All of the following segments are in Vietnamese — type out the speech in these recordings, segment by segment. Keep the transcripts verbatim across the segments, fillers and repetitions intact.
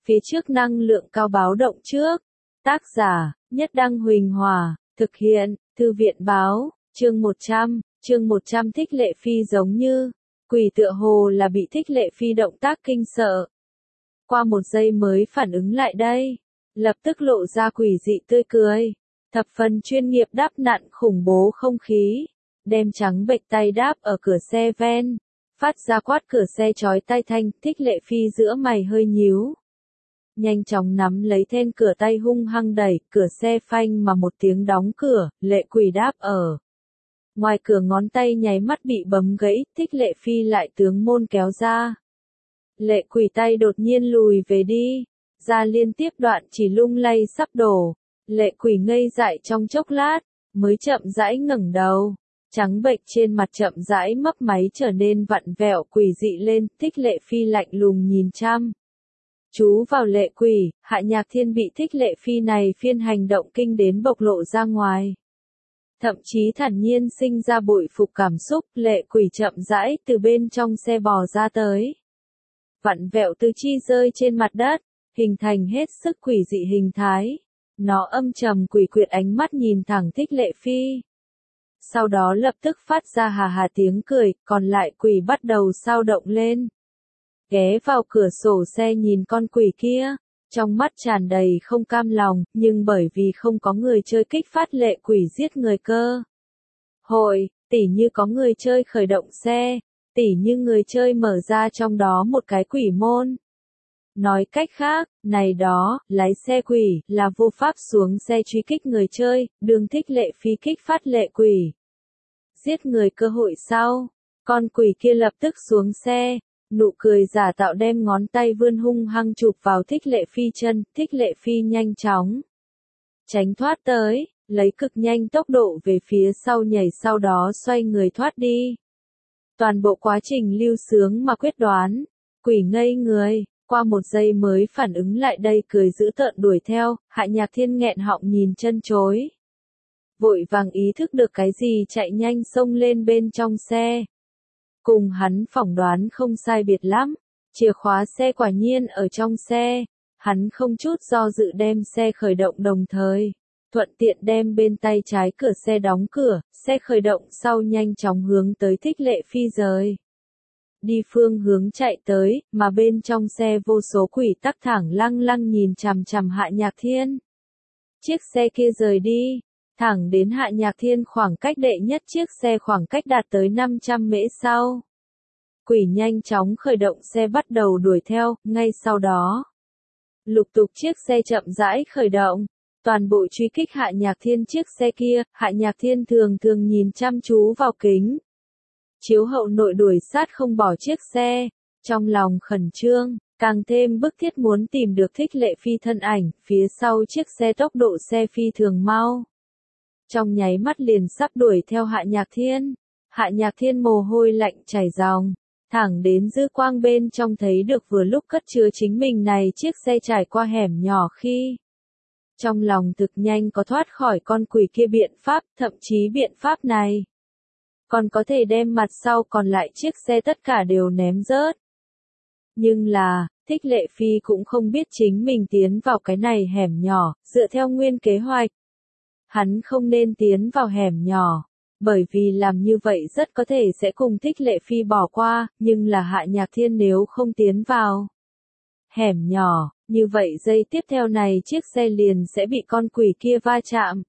phía trước năng lượng cao báo động trước. Tác giả, Nhất Đăng Huỳnh Hòa, thực hiện, Thư viện báo, chương một trăm, chương một trăm Thích Lệ Phi giống như, quỷ tựa hồ là bị Thích Lệ Phi động tác kinh sợ. Qua một giây mới phản ứng lại đây, lập tức lộ ra quỷ dị tươi cười, thập phần chuyên nghiệp đáp nặn khủng bố không khí, đem trắng bệch tay đáp ở cửa xe ven, phát ra quát cửa xe chói tai thanh. Thích Lệ Phi giữa mày hơi nhíu, nhanh chóng nắm lấy then cửa tay hung hăng đẩy, cửa xe phanh mà một tiếng đóng cửa, lệ quỷ đáp ở ngoài cửa ngón tay nháy mắt bị bấm gãy. Thích Lệ Phi lại tướng môn kéo ra, lệ quỷ tay đột nhiên lùi về đi, ra liên tiếp đoạn chỉ lung lay sắp đổ. Lệ quỷ ngây dại trong chốc lát, mới chậm rãi ngẩng đầu, trắng bệch trên mặt chậm rãi mấp máy trở nên vặn vẹo quỷ dị lên. Thích Lệ Phi lạnh lùng nhìn chăm chú vào lệ quỷ, Hạ Nhạc Thiên bị Thích Lệ Phi này phiên hành động kinh đến bộc lộ ra ngoài. Thậm chí thản nhiên sinh ra bội phục cảm xúc. Lệ quỷ chậm rãi từ bên trong xe bò ra tới, vặn vẹo tứ chi rơi trên mặt đất, hình thành hết sức quỷ dị hình thái. Nó âm trầm quỷ quyệt ánh mắt nhìn thẳng Thích Lệ Phi, sau đó lập tức phát ra hà hà tiếng cười, còn lại quỷ bắt đầu xao động lên, ghé vào cửa sổ xe nhìn con quỷ kia, trong mắt tràn đầy không cam lòng, nhưng bởi vì không có người chơi kích phát lệ quỷ giết người cơ hội, tỉ như có người chơi khởi động xe, tỉ như người chơi mở ra trong đó một cái quỷ môn. Nói cách khác, này đó, lái xe quỷ, là vô pháp xuống xe truy kích người chơi, đường Thích Lệ Phi kích phát lệ quỷ giết người cơ hội sau, con quỷ kia lập tức xuống xe, nụ cười giả tạo đem ngón tay vươn hung hăng chụp vào Thích Lệ Phi chân. Thích Lệ Phi nhanh chóng tránh thoát tới, lấy cực nhanh tốc độ về phía sau nhảy, sau đó xoay người thoát đi. Toàn bộ quá trình lưu sướng mà quyết đoán, quỷ ngây người, qua một giây mới phản ứng lại đây, cười dữ tợn đuổi theo. Hạ Nhạc Thiên nghẹn họng nhìn chân chối, vội vàng ý thức được cái gì chạy nhanh xông lên bên trong xe. Cùng hắn phỏng đoán không sai biệt lắm, chìa khóa xe quả nhiên ở trong xe, hắn không chút do dự đem xe khởi động, đồng thời thuận tiện đem bên tay trái cửa xe đóng cửa. Xe khởi động sau nhanh chóng hướng tới Thích Lệ Phi rời đi phương hướng chạy tới, mà bên trong xe vô số quỷ tắc thẳng lăng lăng nhìn chằm chằm Hạ Nhạc Thiên. Chiếc xe kia rời đi, thẳng đến Hạ Nhạc Thiên khoảng cách đệ nhất chiếc xe khoảng cách đạt tới năm trăm mễ sau. Quỷ nhanh chóng khởi động xe bắt đầu đuổi theo, ngay sau đó lục tục chiếc xe chậm rãi khởi động, toàn bộ truy kích Hạ Nhạc Thiên chiếc xe kia. Hạ Nhạc Thiên thường thường nhìn chăm chú vào kính chiếu hậu nội đuổi sát không bỏ chiếc xe, trong lòng khẩn trương, càng thêm bức thiết muốn tìm được Thích Lệ Phi thân ảnh. Phía sau chiếc xe tốc độ xe phi thường mau, trong nháy mắt liền sắp đuổi theo Hạ Nhạc Thiên. Hạ Nhạc Thiên mồ hôi lạnh chảy ròng, thẳng đến dư quang bên trong thấy được vừa lúc cất chứa chính mình này chiếc xe trải qua hẻm nhỏ khi, trong lòng thực nhanh có thoát khỏi con quỷ kia biện pháp, thậm chí biện pháp này còn có thể đem mặt sau còn lại chiếc xe tất cả đều ném rớt. Nhưng là, Thích Lệ Phi cũng không biết chính mình tiến vào cái này hẻm nhỏ, dựa theo nguyên kế hoạch, hắn không nên tiến vào hẻm nhỏ, bởi vì làm như vậy rất có thể sẽ cùng Thích Lệ Phi bỏ qua. Nhưng là Hạ Nhạc Thiên nếu không tiến vào hẻm nhỏ, như vậy giây tiếp theo này chiếc xe liền sẽ bị con quỷ kia va chạm,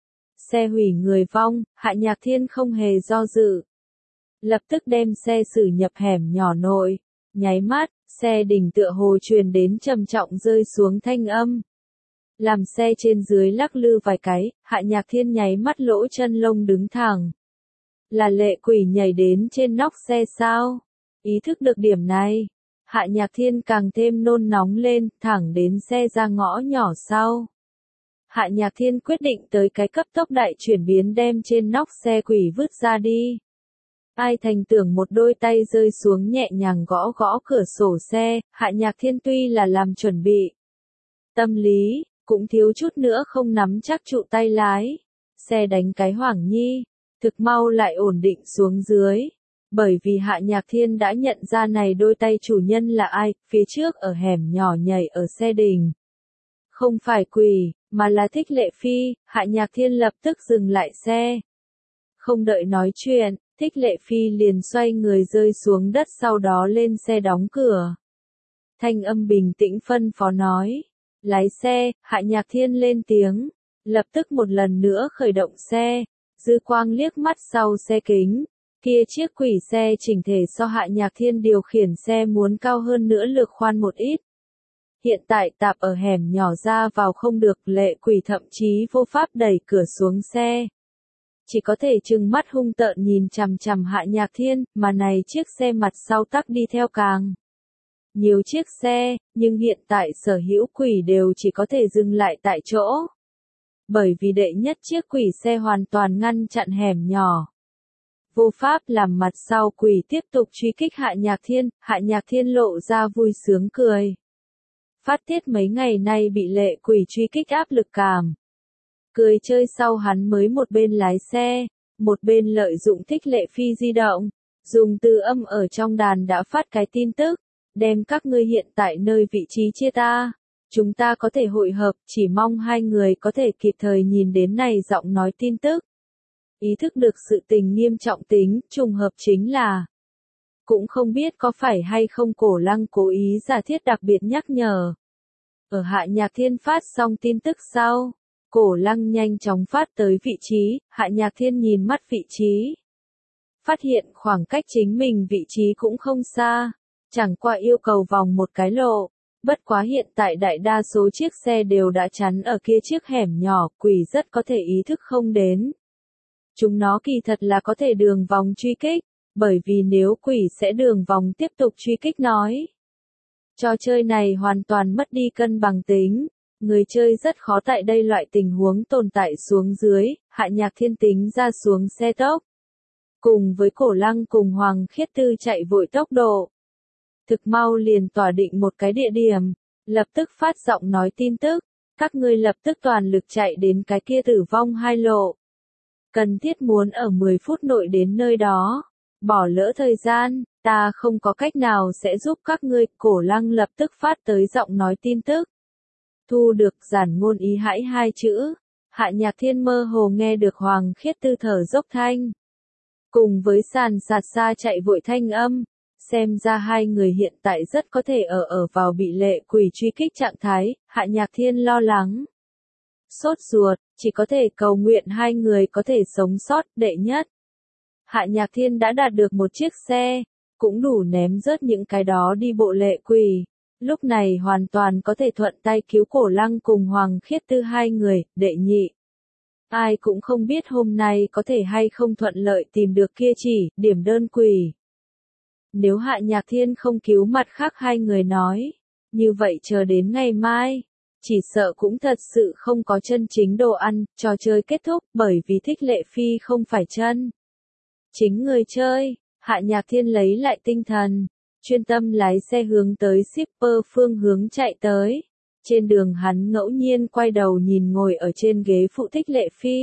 xe hủy người vong. Hạ Nhạc Thiên không hề do dự, lập tức đem xe xử nhập hẻm nhỏ nội, nháy mắt, xe đỉnh tựa hồ truyền đến trầm trọng rơi xuống thanh âm, làm xe trên dưới lắc lư vài cái. Hạ Nhạc Thiên nháy mắt lỗ chân lông đứng thẳng, là lệ quỷ nhảy đến trên nóc xe sao? Ý thức được điểm này, Hạ Nhạc Thiên càng thêm nôn nóng lên, thẳng đến xe ra ngõ nhỏ sau. Hạ Nhạc Thiên quyết định tới cái cấp tốc đại chuyển biến, đem trên nóc xe quỷ vứt ra đi. Ai thành tưởng một đôi tay rơi xuống nhẹ nhàng gõ gõ cửa sổ xe. Hạ Nhạc Thiên tuy là làm chuẩn bị tâm lý, cũng thiếu chút nữa không nắm chắc trụ tay lái. Xe đánh cái hoảng nhi, thực mau lại ổn định xuống dưới. Bởi vì Hạ Nhạc Thiên đã nhận ra này đôi tay chủ nhân là ai, phía trước ở hẻm nhỏ nhảy ở xe đình. Không phải quỷ, mà là Thích Lệ Phi, Hạ Nhạc Thiên lập tức dừng lại xe. Không đợi nói chuyện, Thích Lệ Phi liền xoay người rơi xuống đất sau đó lên xe đóng cửa. Thanh âm bình tĩnh phân phó nói. Lái xe, Hạ Nhạc Thiên lên tiếng. Lập tức một lần nữa khởi động xe. Dư quang liếc mắt sau xe kính. Kia chiếc quỷ xe chỉnh thể so Hạ Nhạc Thiên điều khiển xe muốn cao hơn nữa lược khoan một ít. Hiện tại tạp ở hẻm nhỏ ra vào không được, lệ quỷ thậm chí vô pháp đẩy cửa xuống xe. Chỉ có thể trừng mắt hung tợn nhìn chằm chằm Hạ Nhạc Thiên, mà này chiếc xe mặt sau tắc đi theo càng nhiều chiếc xe, nhưng hiện tại sở hữu quỷ đều chỉ có thể dừng lại tại chỗ. Bởi vì đệ nhất chiếc quỷ xe hoàn toàn ngăn chặn hẻm nhỏ. Vô pháp làm mặt sau quỷ tiếp tục truy kích Hạ Nhạc Thiên, Hạ Nhạc Thiên lộ ra vui sướng cười. Phát tiết mấy ngày nay bị lệ quỷ truy kích áp lực cảm. Cười chơi sau hắn mới một bên lái xe, một bên lợi dụng Thích Lệ Phi di động, dùng từ âm ở trong đàn đã phát cái tin tức, đem các ngươi hiện tại nơi vị trí chia ta. Chúng ta có thể hội hợp, chỉ mong hai người có thể kịp thời nhìn đến này giọng nói tin tức. Ý thức được sự tình nghiêm trọng tính, trùng hợp chính là cũng không biết có phải hay không Cổ Lăng cố ý giả thiết đặc biệt nhắc nhở. Ở Hạ Nhạc Thiên phát xong tin tức sau, Cổ Lăng nhanh chóng phát tới vị trí, Hạ Nhạc Thiên nhìn mắt vị trí. Phát hiện khoảng cách chính mình vị trí cũng không xa, chẳng qua yêu cầu vòng một cái lộ. Bất quá hiện tại đại đa số chiếc xe đều đã chắn ở kia chiếc hẻm nhỏ, quỷ rất có thể ý thức không đến. Chúng nó kỳ thật là có thể đường vòng truy kích, bởi vì nếu quỷ sẽ đường vòng tiếp tục truy kích nói. Trò chơi này hoàn toàn mất đi cân bằng tính, người chơi rất khó tại đây loại tình huống tồn tại xuống dưới, Hạ Nhạc Thiên tính ra xuống xe tốc. Cùng với Cổ Lăng cùng Hoàng Khiết Tư chạy vội tốc độ. Thực mau liền tỏa định một cái địa điểm, lập tức phát giọng nói tin tức, các ngươi lập tức toàn lực chạy đến cái kia tử vong hai lộ. Cần thiết muốn ở mười phút nội đến nơi đó, bỏ lỡ thời gian, ta không có cách nào sẽ giúp các ngươi, Cổ Lăng lập tức phát tới giọng nói tin tức. Thu được giản ngôn ý hãi hai chữ, Hạ Nhạc Thiên mơ hồ nghe được Hoàng Khiết Tư thở dốc thanh. Cùng với sàn sạt xa chạy vội thanh âm. Xem ra hai người hiện tại rất có thể ở ở vào bị lệ quỷ truy kích trạng thái, Hạ Nhạc Thiên lo lắng. Sốt ruột, chỉ có thể cầu nguyện hai người có thể sống sót, đệ nhất. Hạ Nhạc Thiên đã đạt được một chiếc xe, cũng đủ ném rớt những cái đó đi bộ lệ quỷ. Lúc này hoàn toàn có thể thuận tay cứu Cổ Lăng cùng Hoàng Khiết Tư hai người, đệ nhị. Ai cũng không biết hôm nay có thể hay không thuận lợi tìm được kia chỉ, điểm đơn quỷ. Nếu Hạ Nhạc Thiên không cứu mặt khác hai người nói, như vậy chờ đến ngày mai, chỉ sợ cũng thật sự không có chân chính đồ ăn, trò chơi kết thúc bởi vì Thích Lệ Phi không phải chân. Chính người chơi, Hạ Nhạc Thiên lấy lại tinh thần, chuyên tâm lái xe hướng tới shipper phương hướng chạy tới. Trên đường hắn ngẫu nhiên quay đầu nhìn ngồi ở trên ghế phụ Thích Lệ Phi.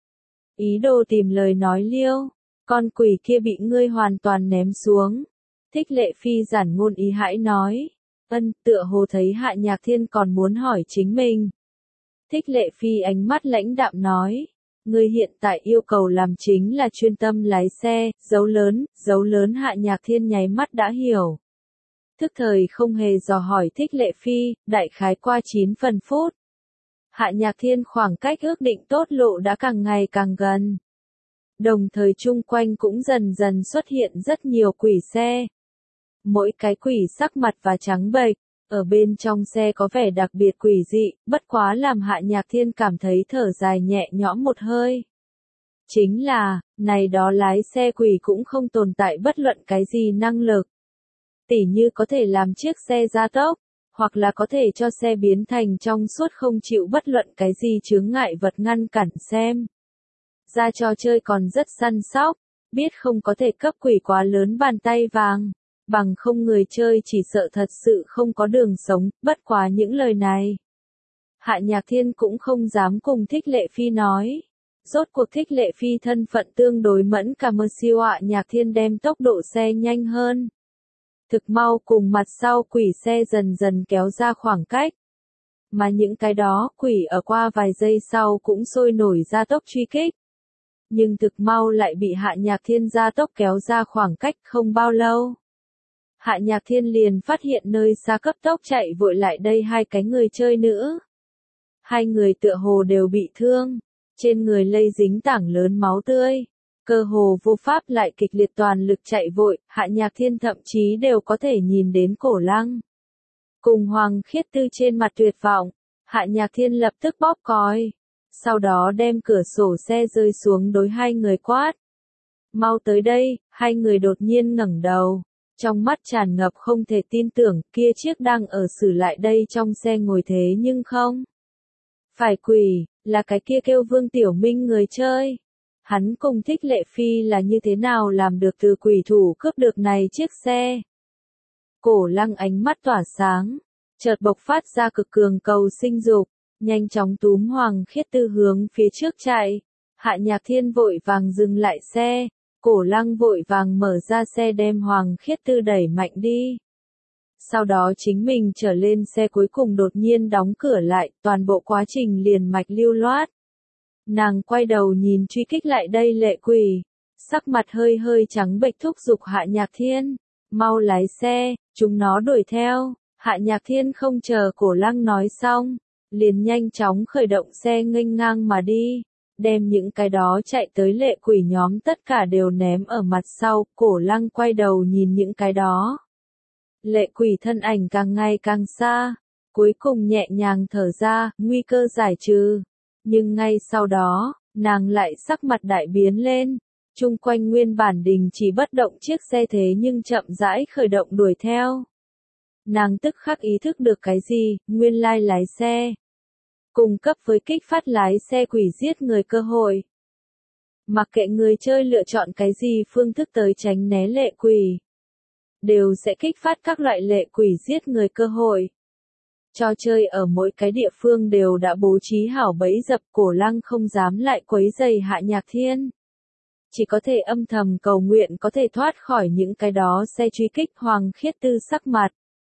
Ý đồ tìm lời nói liêu, con quỷ kia bị ngươi hoàn toàn ném xuống. Thích Lệ Phi giản ngôn ý hãi nói. Ân, tựa hồ thấy Hạ Nhạc Thiên còn muốn hỏi chính mình. Thích Lệ Phi ánh mắt lãnh đạm nói. Ngươi hiện tại yêu cầu làm chính là chuyên tâm lái xe, dấu lớn, dấu lớn Hạ Nhạc Thiên nháy mắt đã hiểu. Thức thời không hề dò hỏi Thích Lệ Phi, đại khái qua chín phần phút. Hạ Nhạc Thiên khoảng cách ước định tốt lộ đã càng ngày càng gần. Đồng thời chung quanh cũng dần dần xuất hiện rất nhiều quỷ xe. Mỗi cái quỷ sắc mặt và trắng bệch, ở bên trong xe có vẻ đặc biệt quỷ dị, bất quá làm Hạ Nhạc Thiên cảm thấy thở dài nhẹ nhõm một hơi. Chính là, này đó lái xe quỷ cũng không tồn tại bất luận cái gì năng lực. Tỉ như có thể làm chiếc xe gia tốc, hoặc là có thể cho xe biến thành trong suốt không chịu bất luận cái gì chướng ngại vật ngăn cản xem. Ra trò chơi còn rất săn sóc, biết không có thể cấp quỷ quá lớn bàn tay vàng. Bằng không người chơi chỉ sợ thật sự không có đường sống, bất quá những lời này. Hạ Nhạc Thiên cũng không dám cùng Thích Lệ Phi nói. Rốt cuộc Thích Lệ Phi thân phận tương đối mẫn cảm siêu Hạ Nhạc Thiên đem tốc độ xe nhanh hơn. Thực mau cùng mặt sau quỷ xe dần dần kéo ra khoảng cách. Mà những cái đó quỷ ở qua vài giây sau cũng sôi nổi ra tốc truy kích. Nhưng thực mau lại bị Hạ Nhạc Thiên ra tốc kéo ra khoảng cách không bao lâu. Hạ Nhạc Thiên liền phát hiện nơi xa cấp tốc chạy vội lại đây hai cái người chơi nữa. Hai người tựa hồ đều bị thương, trên người lây dính tảng lớn máu tươi. Cơ hồ vô pháp lại kịch liệt toàn lực chạy vội, Hạ Nhạc Thiên thậm chí đều có thể nhìn đến Cổ Lăng. Cùng Hoàng Khiết Tư trên mặt tuyệt vọng, Hạ Nhạc Thiên lập tức bóp còi. Sau đó đem cửa sổ xe rơi xuống đối hai người quát. Mau tới đây, hai người đột nhiên ngẩng đầu. Trong mắt tràn ngập không thể tin tưởng, kia chiếc đang ở xử lại đây trong xe ngồi thế nhưng không. Phải quỷ, là cái kia kêu Vương Tiểu Minh người chơi. Hắn cùng Thích Lệ Phi là như thế nào làm được từ quỷ thủ cướp được này chiếc xe. Cổ Lăng ánh mắt tỏa sáng, chợt bộc phát ra cực cường cầu sinh dục, nhanh chóng túm Hoàng Khiết Tư hướng phía trước chạy. Hạ Nhạc Thiên vội vàng dừng lại xe, Cổ Lăng vội vàng mở ra xe đem Hoàng Khiết Tư đẩy mạnh đi. Sau đó chính mình trở lên xe cuối cùng đột nhiên đóng cửa lại, toàn bộ quá trình liền mạch lưu loát. Nàng quay đầu nhìn truy kích lại đây lệ quỷ, sắc mặt hơi hơi trắng bệch thúc giục Hạ Nhạc Thiên, mau lái xe, chúng nó đuổi theo. Hạ Nhạc Thiên không chờ Cổ Lăng nói xong, liền nhanh chóng khởi động xe nghênh ngang mà đi, đem những cái đó chạy tới lệ quỷ nhóm tất cả đều ném ở mặt sau. Cổ Lăng quay đầu nhìn những cái đó. Lệ quỷ thân ảnh càng ngày càng xa, cuối cùng nhẹ nhàng thở ra, nguy cơ giải trừ. Nhưng ngay sau đó, nàng lại sắc mặt đại biến lên, chung quanh nguyên bản đình chỉ bất động chiếc xe thế nhưng chậm rãi khởi động đuổi theo. Nàng tức khắc ý thức được cái gì, nguyên lai lái xe. Cung cấp với kích phát lái xe quỷ giết người cơ hội. Mặc kệ người chơi lựa chọn cái gì phương thức tới tránh né lệ quỷ, đều sẽ kích phát các loại lệ quỷ giết người cơ hội. Trò chơi ở mỗi cái địa phương đều đã bố trí hảo bẫy dập. Cổ Lăng không dám lại quấy rầy Hạ Nhạc Thiên. Chỉ có thể âm thầm cầu nguyện có thể thoát khỏi những cái đó xe truy kích. Hoàng Khiết Tư sắc mặt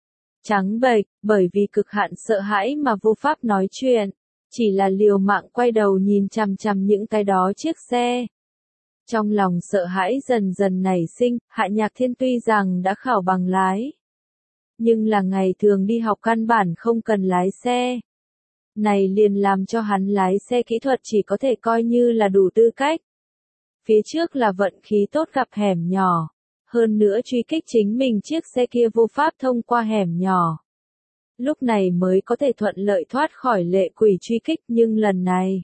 trắng bệch, bởi vì cực hạn sợ hãi mà vô pháp nói chuyện, chỉ là liều mạng quay đầu nhìn chằm chằm những cái đó chiếc xe. Trong lòng sợ hãi dần dần nảy sinh, Hạ Nhạc Thiên tuy rằng đã khảo bằng lái, nhưng là ngày thường đi học căn bản không cần lái xe. Này liền làm cho hắn lái xe kỹ thuật chỉ có thể coi như là đủ tư cách. Phía trước là vận khí tốt gặp hẻm nhỏ, hơn nữa truy kích chính mình chiếc xe kia vô pháp thông qua hẻm nhỏ. Lúc này mới có thể thuận lợi thoát khỏi lệ quỷ truy kích, nhưng lần này,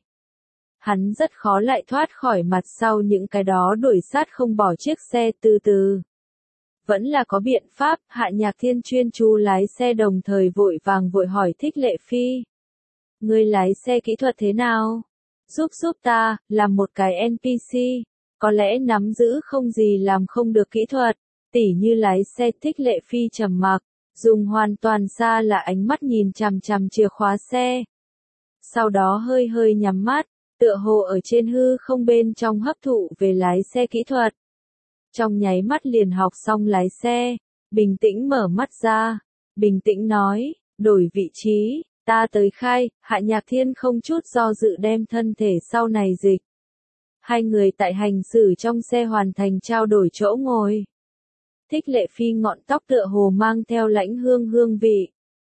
hắn rất khó lại thoát khỏi mặt sau những cái đó đuổi sát không bỏ chiếc xe. Từ từ, vẫn là có biện pháp. Hạ Nhạc Thiên chuyên chú lái xe đồng thời vội vàng vội hỏi Thích Lệ Phi. Ngươi lái xe kỹ thuật thế nào? Giúp giúp ta, làm một cái en pê xê, có lẽ nắm giữ không gì làm không được kỹ thuật, tỉ như lái xe. Thích Lệ Phi trầm mặc, dùng hoàn toàn xa là ánh mắt nhìn chằm chằm chìa khóa xe. Sau đó hơi hơi nhắm mắt, tựa hồ ở trên hư không bên trong hấp thụ về lái xe kỹ thuật. Trong nháy mắt liền học xong lái xe, bình tĩnh mở mắt ra, bình tĩnh nói, đổi vị trí, ta tới khai. Hạ Nhạc Thiên không chút do dự đem thân thể sau này dịch. Hai người tại hành xử trong xe hoàn thành trao đổi chỗ ngồi. Thích Lệ Phi ngọn tóc tựa hồ mang theo lãnh hương hương vị,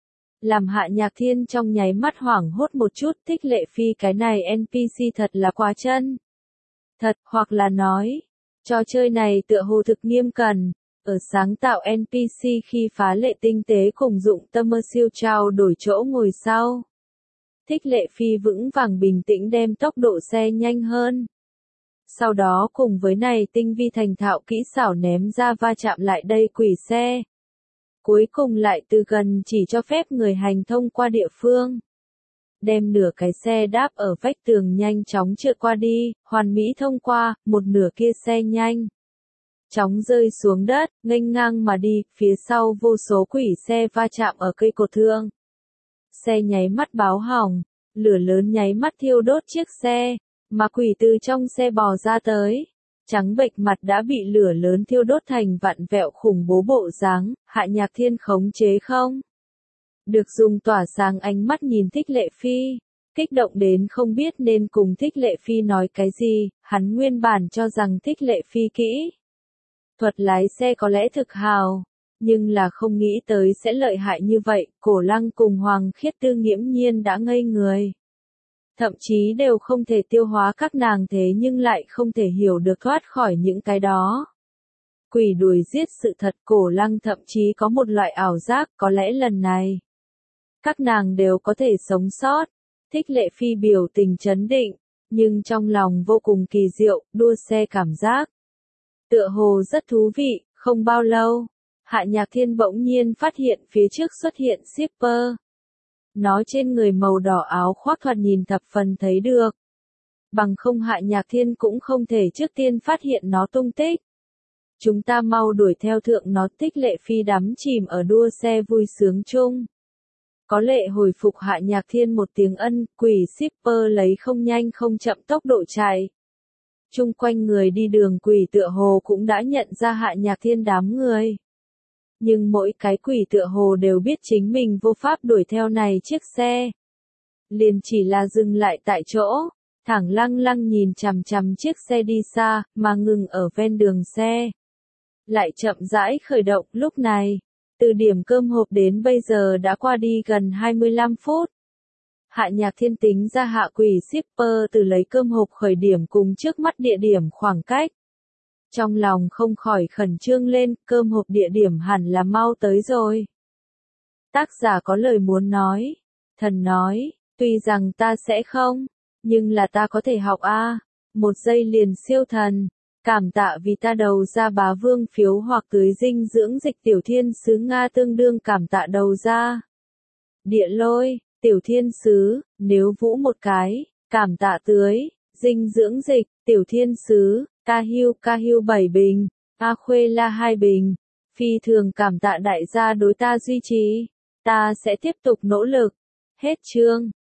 làm Hạ Nhạc Thiên trong nháy mắt hoảng hốt một chút. Thích Lệ Phi cái này en pê xê thật là quá chân thật, hoặc là nói, trò chơi này tựa hồ thực nghiêm cẩn, ở sáng tạo en pê xê khi phá lệ tinh tế cùng dụng tâm mơ siêu trao đổi chỗ ngồi sau. Thích Lệ Phi vững vàng bình tĩnh đem tốc độ xe nhanh hơn. Sau đó cùng với này tinh vi thành thạo kỹ xảo ném ra va chạm lại đây quỷ xe. Cuối cùng lại từ gần chỉ cho phép người hành thông qua địa phương. Đem nửa cái xe đáp ở vách tường nhanh chóng trượt qua đi, hoàn mỹ thông qua. Một nửa kia xe nhanh chóng rơi xuống đất, nghênh ngang mà đi, phía sau vô số quỷ xe va chạm ở cây cột thượng. Xe nháy mắt báo hỏng, lửa lớn nháy mắt thiêu đốt chiếc xe, mà quỷ từ trong xe bò ra tới. Trắng bệch mặt đã bị lửa lớn thiêu đốt thành vặn vẹo khủng bố bộ dáng, Hạ Nhạc Thiên khống chế không? Được dùng tỏa sáng ánh mắt nhìn Thích Lệ Phi, kích động đến không biết nên cùng Thích Lệ Phi nói cái gì, hắn nguyên bản cho rằng Thích Lệ Phi kỹ thuật lái xe có lẽ thực hào, nhưng là không nghĩ tới sẽ lợi hại như vậy, Cổ Lăng cùng Hoàng Khiết Tư nghiễm nhiên đã ngây người. Thậm chí đều không thể tiêu hóa các nàng thế nhưng lại không thể hiểu được thoát khỏi những cái đó. Quỷ đuổi giết sự thật, Cổ Lăng thậm chí có một loại ảo giác, có lẽ lần này các nàng đều có thể sống sót. Thích Lệ Phi biểu tình trấn định, nhưng trong lòng vô cùng kỳ diệu, đua xe cảm giác tựa hồ rất thú vị. Không bao lâu, Hạ Nhạc Thiên bỗng nhiên phát hiện phía trước xuất hiện shipper. Nó trên người màu đỏ áo khoác thoạt nhìn thập phần thấy được. Bằng không Hạ Nhạc Thiên cũng không thể trước tiên phát hiện nó tung tích. Chúng ta mau đuổi theo thượng nó. Thích Lệ Phi đắm chìm ở đua xe vui sướng chung. Có lệ hồi phục Hạ Nhạc Thiên một tiếng ân, quỷ shipper lấy không nhanh không chậm tốc độ chạy. Chung quanh người đi đường quỷ tựa hồ cũng đã nhận ra Hạ Nhạc Thiên đám người. Nhưng mỗi cái quỷ tựa hồ đều biết chính mình vô pháp đuổi theo này chiếc xe. Liền chỉ là dừng lại tại chỗ, thẳng lăng lăng nhìn chằm chằm chiếc xe đi xa, mà ngừng ở ven đường xe. Lại chậm rãi khởi động. Lúc này, từ điểm cơm hộp đến bây giờ đã qua đi gần hai mươi lăm phút. Hạ Nhạc Thiên tính ra hạ quỷ shipper từ lấy cơm hộp khởi điểm cùng trước mắt địa điểm khoảng cách. Trong lòng không khỏi khẩn trương lên, cơm hộp địa điểm hẳn là mau tới rồi. Tác giả có lời muốn nói. Thần nói, tuy rằng ta sẽ không, nhưng là ta có thể học a. Một giây liền siêu thần. Cảm tạ vì ta đầu ra bá vương phiếu hoặc tưới dinh dưỡng dịch tiểu thiên sứ Nga tương đương cảm tạ đầu ra. Địa lôi, tiểu thiên sứ, nếu vũ một cái, cảm tạ tưới, dinh dưỡng dịch, tiểu thiên sứ, ca hưu ca hưu bảy bình, a khuê la hai bình. Phi thường cảm tạ đại gia đối ta duy trì. Ta sẽ tiếp tục nỗ lực. Hết chương.